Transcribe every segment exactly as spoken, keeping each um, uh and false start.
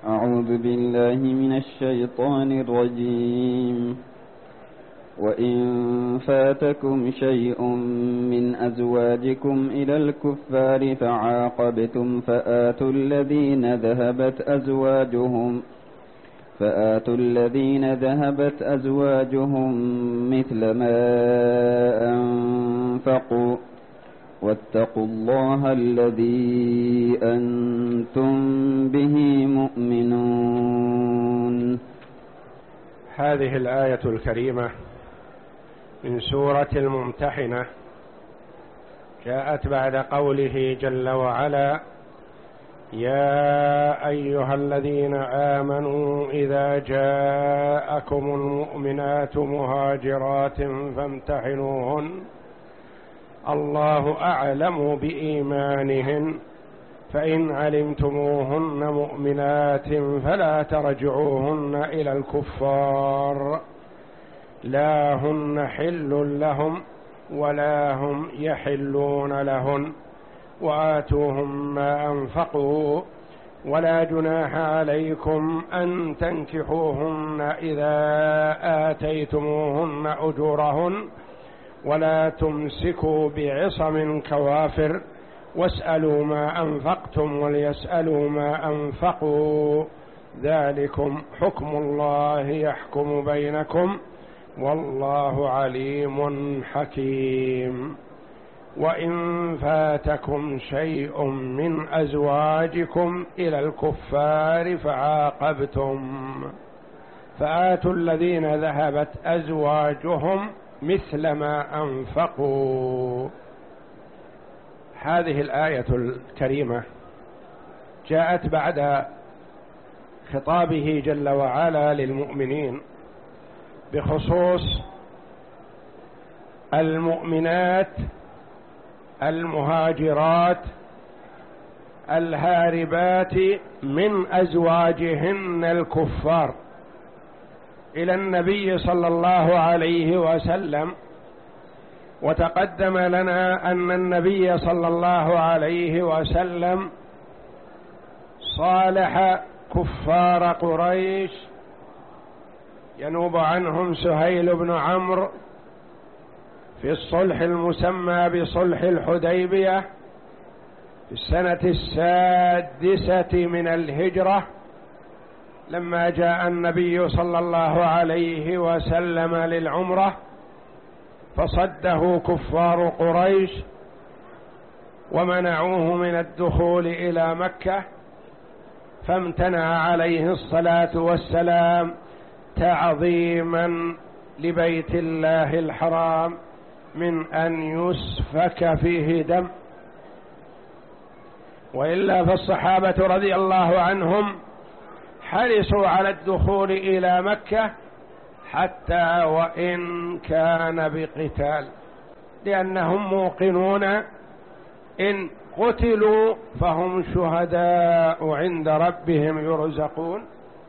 أعوذ بالله من الشيطان الرجيم. وإن فاتكم شيء من أزواجكم إلى الكفار فعاقبتم فآتوا الذين ذهبت أزواجهم فآتوا الذين ذهبت أزواجهم مثل ما أنفقوا واتقوا الله الذي أنتم به مؤمنون. هذه الآية الكريمة من سورة الممتحنة جاءت بعد قوله جل وعلا: يا أيها الذين آمنوا إذا جاءكم المؤمنات مهاجرات فامتحنوهن الله أعلم بإيمانهن فإن علمتموهن مؤمنات فلا ترجعوهن إلى الكفار لا هن حل لهم ولا هم يحلون لهن وآتوهم ما أنفقوا ولا جناح عليكم أن تنكحوهن إذا آتيتموهن أجورهن ولا تمسكوا بعصم كوافر واسألوا ما أنفقتم وليسألوا ما أنفقوا ذلكم حكم الله يحكم بينكم والله عليم حكيم. وإن فاتكم شيء من أزواجكم إلى الكفار فعاقبتم فآتوا الذين ذهبت أزواجهم مثل ما أنفقوا. هذه الآية الكريمة جاءت بعد خطابه جل وعلا للمؤمنين بخصوص المؤمنات المهاجرات الهاربات من أزواجهن الكفار إلى النبي صلى الله عليه وسلم. وتقدم لنا أن النبي صلى الله عليه وسلم صالح كفار قريش ينوب عنهم سهيل بن عمرو في الصلح المسمى بصلح الحديبية في السنة السادسة من الهجرة لما جاء النبي صلى الله عليه وسلم للعمرة فصده كفار قريش ومنعوه من الدخول إلى مكة فامتنع عليه الصلاة والسلام تعظيما لبيت الله الحرام من أن يسفك فيه دم. وإلا فالصحابة رضي الله عنهم حرصوا على الدخول إلى مكة حتى وإن كان بقتال لأنهم موقنون إن قتلوا فهم شهداء عند ربهم يرزقون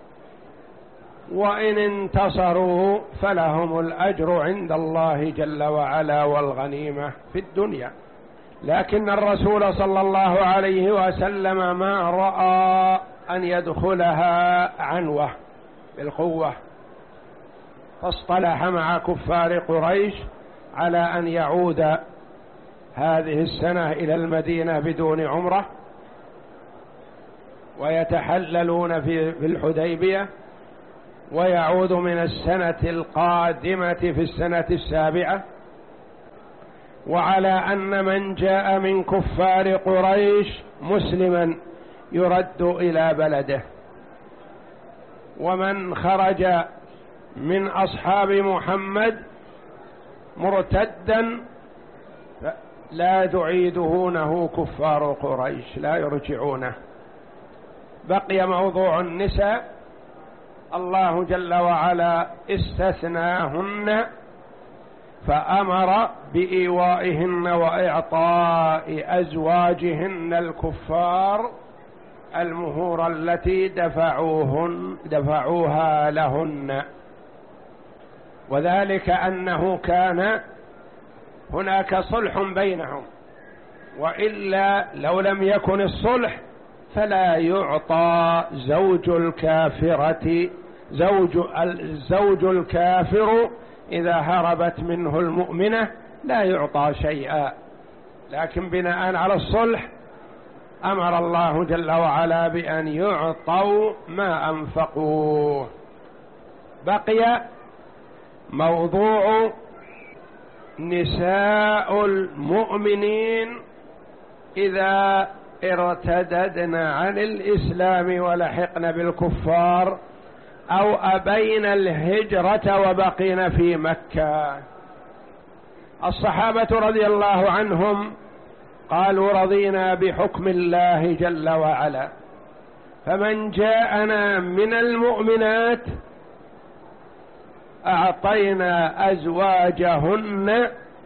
وإن انتصروا فلهم الأجر عند الله جل وعلا والغنيمة في الدنيا. لكن الرسول صلى الله عليه وسلم ما رأى أن يدخلها عنوة بالقوة فاصطلح مع كفار قريش على أن يعود هذه السنة إلى المدينة بدون عمرة ويتحللون في الحديبية ويعود من السنة القادمة في السنة السابعة. وعلى أن من جاء من كفار قريش مسلما يرد إلى بلده ومن خرج من أصحاب محمد مرتدا لا تعيدونه كفار قريش لا يرجعونه. بقي موضوع النساء الله جل وعلا استثناهن فأمر بإيوائهن وإعطاء أزواجهن الكفار المهور التي دفعوهن دفعوها لهن. وذلك أنه كان هناك صلح بينهم وإلا لو لم يكن الصلح فلا يعطى زوج الكافرة زوج الزوج الكافر إذا هربت منه المؤمنة لا يعطى شيئا، لكن بناء على الصلح أمر الله جل وعلا بأن يعطوا ما أنفقوه. بقي موضوع نساء المؤمنين إذا ارتددن عن الإسلام ولحقن بالكفار أو أبين الهجرة وبقين في مكة. الصحابة رضي الله عنهم قالوا رضينا بحكم الله جل وعلا، فمن جاءنا من المؤمنات أعطينا أزواجهن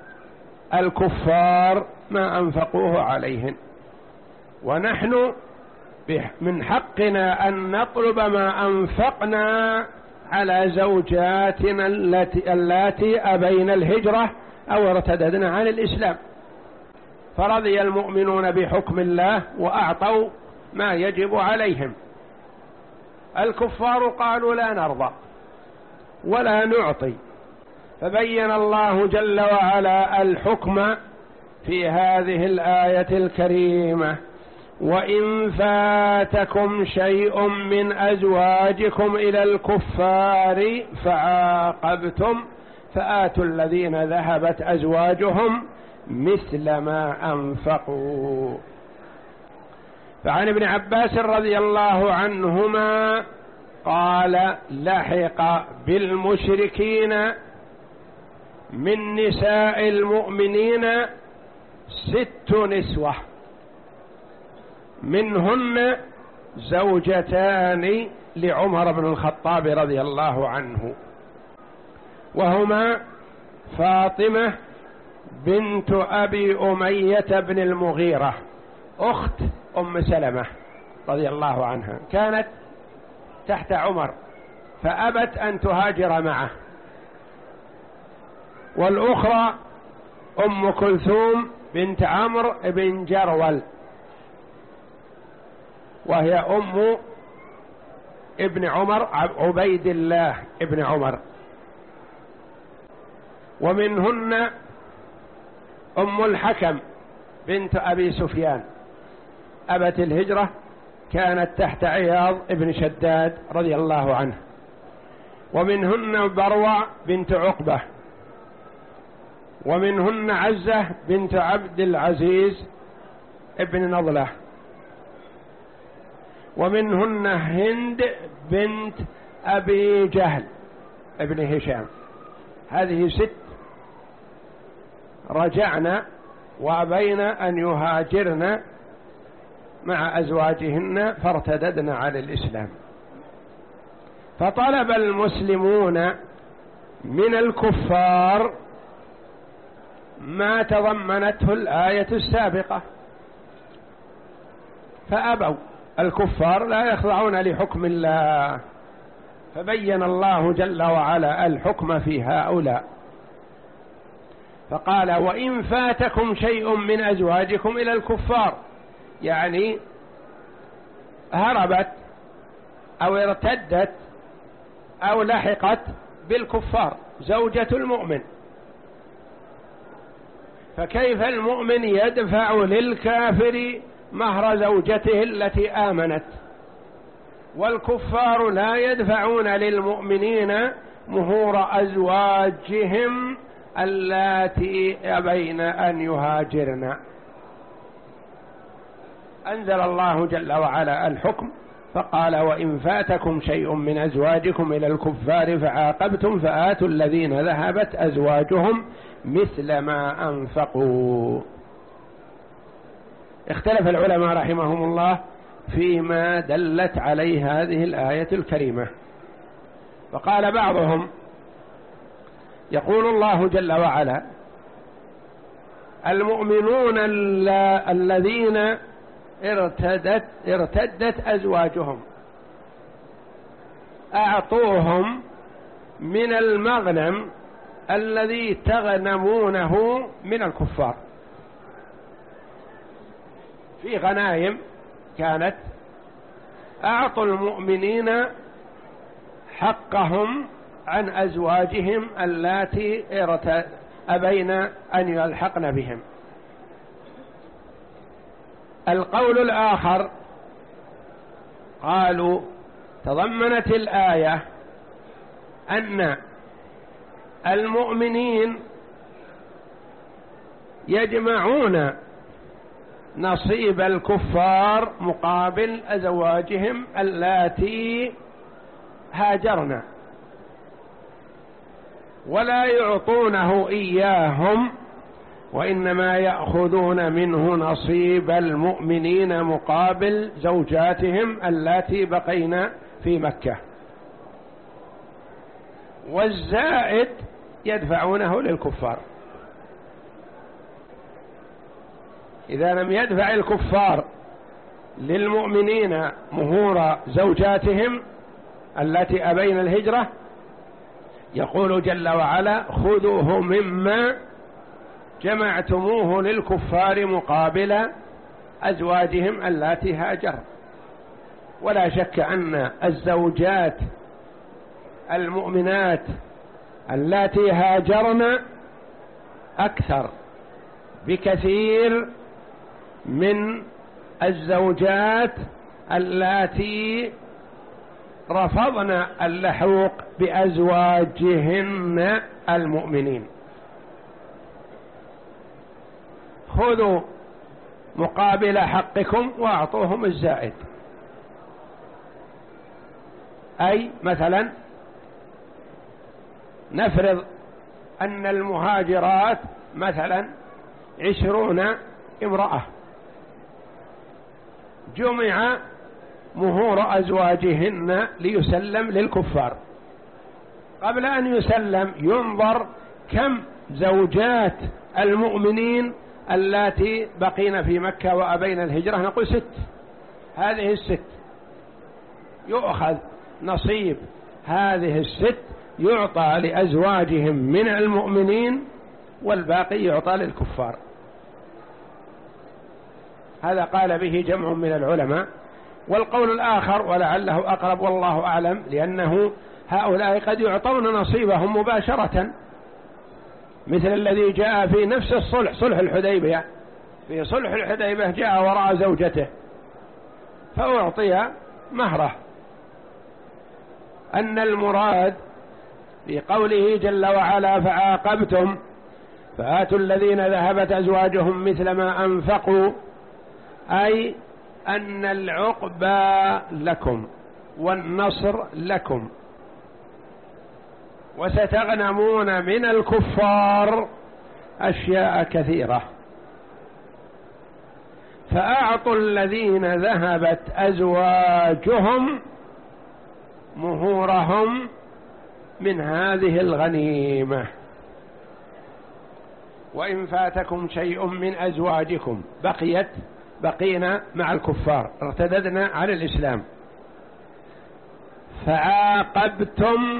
الكفار ما أنفقوه عليهن، ونحن من حقنا أن نطلب ما أنفقنا على زوجاتنا التي اللاتي أبين الهجرة أو ارتددن عن الإسلام. فرضي المؤمنون بحكم الله وأعطوا ما يجب عليهم. الكفار قالوا لا نرضى ولا نعطي، فبين الله جل وعلا الحكم في هذه الآية الكريمة: وإن فاتكم شيء من أزواجكم إلى الكفار فعاقبتم فآتوا الذين ذهبت أزواجهم مثل ما أنفقوا. فعن ابن عباس رضي الله عنهما قال: لحق بالمشركين من نساء المؤمنين ست نسوة، منهن زوجتان لعمر بن الخطاب رضي الله عنه، وهما فاطمة بنت أبي أمية بن المغيرة أخت أم سلمة رضي الله عنها، كانت تحت عمر فأبت أن تهاجر معه. والأخرى أم كلثوم بنت عمرو بن جرول، وهي أم ابن عمر عبيد الله ابن عمر. ومنهن أم الحكم بنت أبي سفيان أبت الهجرة، كانت تحت عياض ابن شداد رضي الله عنه. ومنهن بروع بنت عقبة. ومنهن عزة بنت عبد العزيز ابن نضلة. ومنهن هند بنت أبي جهل ابن هشام. هذه ست رجعنا وأبين أن يهاجرن مع أزواجهن فارتددن على الإسلام. فطلب المسلمون من الكفار ما تضمنته الآية السابقة، فأبوا. الكفار لا يخضعون لحكم الله، فبين الله جل وعلا الحكم في هؤلاء، فقال: وإن فاتكم شيء من أزواجكم إلى الكفار، يعني هربت أو ارتدت أو لحقت بالكفار زوجة المؤمن، فكيف المؤمن يدفع للكافر مهر زوجته التي آمنت، والكفار لا يدفعون للمؤمنين مهور أزواجهم اللاتي يبين أن يهاجرن. أنزل الله جل وعلا الحكم فقال: وإن فاتكم شيء من أزواجكم إلى الكفار فعاقبتم فآتوا الذين ذهبت أزواجهم مثل ما أنفقوا. اختلف العلماء رحمهم الله فيما دلت عليه هذه الآية الكريمة، فقال بعضهم: يقول الله جل وعلا: المؤمنون الذين ارتدت, ارتدت أزواجهم أعطوهم من المغنم الذي تغنمونه من الكفار. في غنائم كانت أعطوا المؤمنين حقهم عن أزواجهم اللاتي أبين أن يلحقن بهم. القول الآخر قالوا تضمنت الآية أن المؤمنين يجمعون نصيب الكفار مقابل أزواجهم اللاتي هاجرن، ولا يعطونه إياهم، وإنما يأخذون منه نصيب المؤمنين مقابل زوجاتهم اللاتي بقين في مكة، والزائد يدفعونه للكفار. إذا لم يدفع الكفار للمؤمنين مهور زوجاتهم التي أبين الهجرة، يقول جل وعلا خذوه مما جمعتموه للكفار مقابل أزواجهم اللاتي هاجر. ولا شك أن الزوجات المؤمنات اللاتي هاجرن أكثر بكثير من الزوجات اللاتي رفضن اللحوق بأزواجهن المؤمنين. خذوا مقابل حقكم وأعطوهم الزائد. أي مثلا نفرض أن المهاجرات مثلا عشرون امرأة، جمع مهور أزواجهن ليسلم للكفار. قبل أن يسلم ينظر كم زوجات المؤمنين اللاتي بقين في مكة وأبين الهجرة، نقول ست. هذه الست يؤخذ نصيب هذه الست يعطى لأزواجهم من المؤمنين، والباقي يعطى للكفار. هذا قال به جمع من العلماء. والقول الآخر ولعله أقرب والله أعلم، لأنه هؤلاء قد يعطون نصيبهم مباشرة، مثل الذي جاء في نفس الصلح، صلح الحديبية. في صلح الحديبية جاء وراء زوجته فأعطي مهره. أن المراد بقوله جل وعلا فعاقبتم فآتوا الذين ذهبت أزواجهم مثل ما أنفقوا، أي أن العقبى لكم والنصر لكم، وستغنمون من الكفار أشياء كثيرة. فأعطوا الذين ذهبت أزواجهم مهورهم من هذه الغنيمة. وإن فاتكم شيء من أزواجكم بقيت بقينا مع الكفار، ارتددنا على الإسلام، فعاقبتم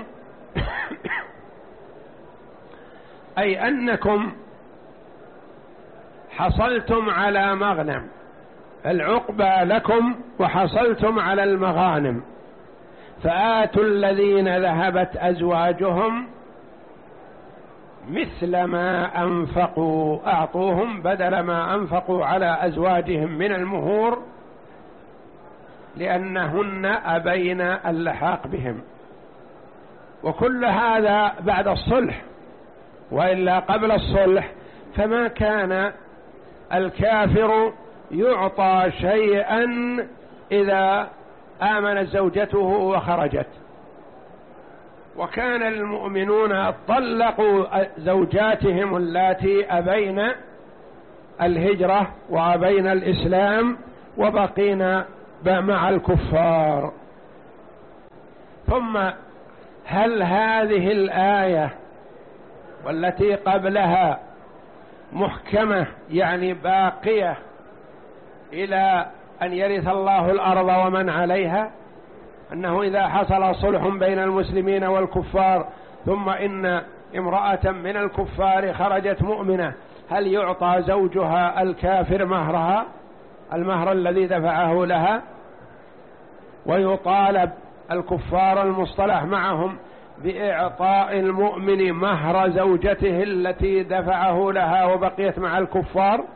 أي أنكم حصلتم على مغنم، العقبى لكم وحصلتم على المغانم. فآتوا الذين ذهبت أزواجهم مثل ما أنفقوا، أعطوهم بدل ما أنفقوا على أزواجهم من المهور، لأنهن أبين اللحاق بهم. وكل هذا بعد الصلح، وإلا قبل الصلح فما كان الكافر يعطى شيئا إذا آمنت زوجته وخرجت. وكان المؤمنون طلقوا زوجاتهم اللاتي أبين الهجرة وأبين الإسلام وبقينا مع الكفار. ثم هل هذه الآية والتي قبلها محكمة، يعني باقية إلى أن يرث الله الأرض ومن عليها، أنه إذا حصل صلح بين المسلمين والكفار ثم إن امرأة من الكفار خرجت مؤمنة، هل يعطى زوجها الكافر مهرها، المهر الذي دفعه لها؟ ويطالب الكفار المصطلح معهم بإعطاء المؤمن مهر زوجته التي دفعه لها وبقيت مع الكفار،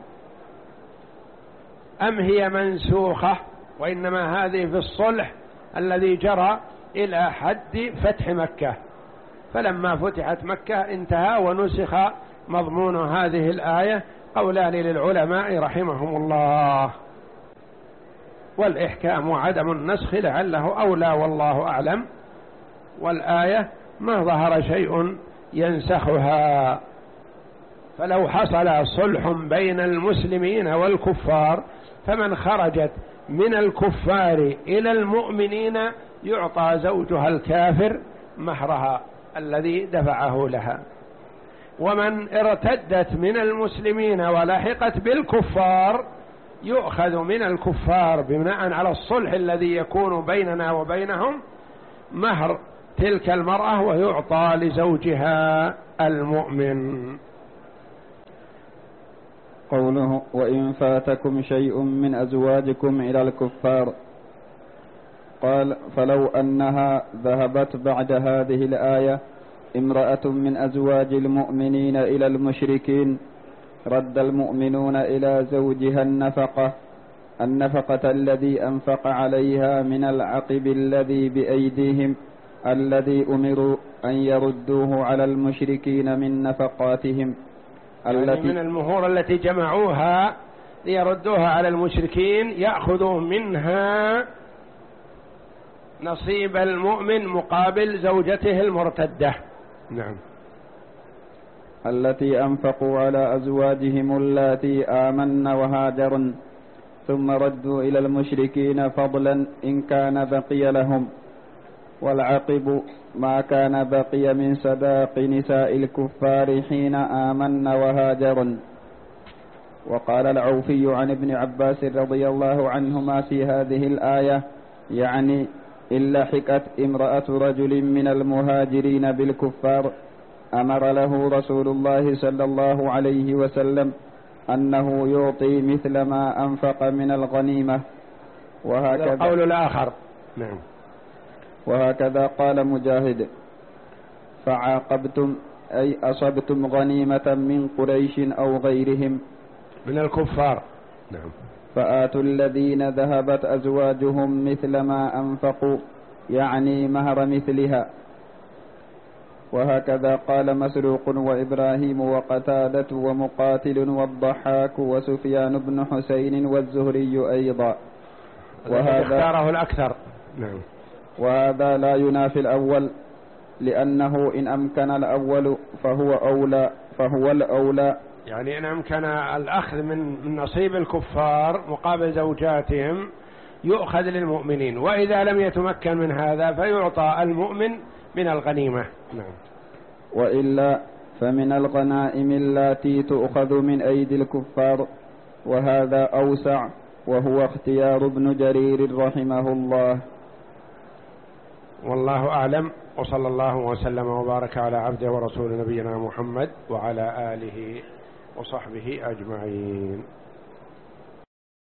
أم هي منسوخة وإنما هذه في الصلح الذي جرى إلى حد فتح مكة، فلما فتحت مكة انتهى ونسخ مضمون هذه الآية؟ قولان للعلماء رحمهم الله، والإحكام وعدم النسخ لعله أولى والله أعلم، والآية ما ظهر شيء ينسخها. فلو حصل صلح بين المسلمين والكفار فمن خرجت من الكفار إلى المؤمنين يعطى زوجها الكافر مهرها الذي دفعه لها، ومن ارتدت من المسلمين ولحقت بالكفار يؤخذ من الكفار بناء على الصلح الذي يكون بيننا وبينهم مهر تلك المرأة ويعطى لزوجها المؤمن. قوله وإن فاتكم شيء من أزواجكم إلى الكفار، قال فلو أنها ذهبت بعد هذه الآية امرأة من أزواج المؤمنين إلى المشركين رد المؤمنون إلى زوجها النفقة النفقة الذي أنفق عليها من العقب الذي بأيديهم الذي أمروا أن يردوه على المشركين من نفقاتهم يعني التي من المهور التي جمعوها ليردوها على المشركين يأخذوا منها نصيب المؤمن مقابل زوجته المرتدة. نعم. التي أنفقوا على أزواجهم اللاتي آمن وهاجرن ثم ردوا إلى المشركين فضلا إن كان بقي لهم، والعقب ما كان بقي من صداق نساء الكفار حين آمن وهاجرن. وقال العوفي عن ابن عباس رضي الله عنهما في هذه الآية يعني إن لحقت امرأة رجل من المهاجرين بالكفار أمر له رسول الله صلى الله عليه وسلم أنه يعطي مثل ما أنفق من الغنيمة. وهكذا القول الآخر. نعم. وهكذا قال مجاهد فعاقبتم أي أصبتم غنيمة من قريش أو غيرهم من الكفار. نعم. فآتوا الذين ذهبت أزواجهم مثل ما أنفقوا يعني مهر مثلها. وهكذا قال مسروق وإبراهيم وقتادة ومقاتل والضحاك وسفيان بن حسين والزهري أيضا. وهذا اختاره الأكثر. نعم. وهذا لا ينافي الأول لأنه إن أمكن الأول فهو أولى فهو الأولى، يعني إن أمكن الأخذ من نصيب الكفار مقابل زوجاتهم يؤخذ للمؤمنين، وإذا لم يتمكن من هذا فيعطى المؤمن من الغنيمة. نعم. وإلا فمن الغنائم التي تؤخذ من أيدي الكفار، وهذا أوسع وهو اختيار ابن جرير رحمه الله. والله أعلم، وصلى الله وسلم وبارك على عبده ورسول نبينا محمد وعلى آله وصحبه أجمعين.